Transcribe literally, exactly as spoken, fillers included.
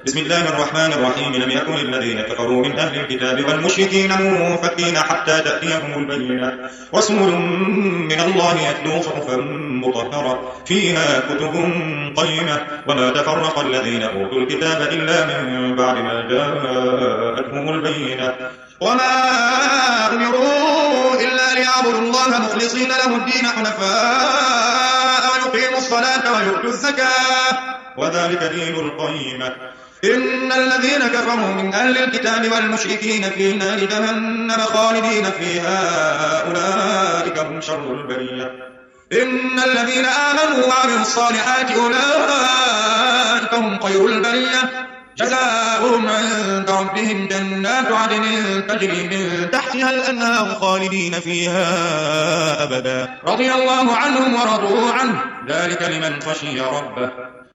بسم الله الرحمن الرحيم. لم يكن الذين كفروا من أهل الكتاب والمشركين منفكين حتى تأتيهم البينة، رسول من الله يتلو صحفا مطهرة فيها كتب قيمة. وما تفرق الذين أوتوا الكتاب إلا من بعد ما جاءتهم البينة، وما أمروا إلا ليعبدوا الله مخلصين له الدين حنفاء ويقيموا الصلاة ويؤتوا الزكاة وذلك دين القيمة. إن الذين كفروا من أهل الكتاب والمشركين في نار جهنم خالدين فيها أولئك هم شر البرية. إن الذين آمنوا وعملوا الصالحات أولئك هم خير البرية، جزاؤهم عند ربهم جنات عدن تجري من تحتها الأنهار خالدين فيها أبدا، رضي الله عنهم ورضوا عنه، ذلك لمن خشي ربه.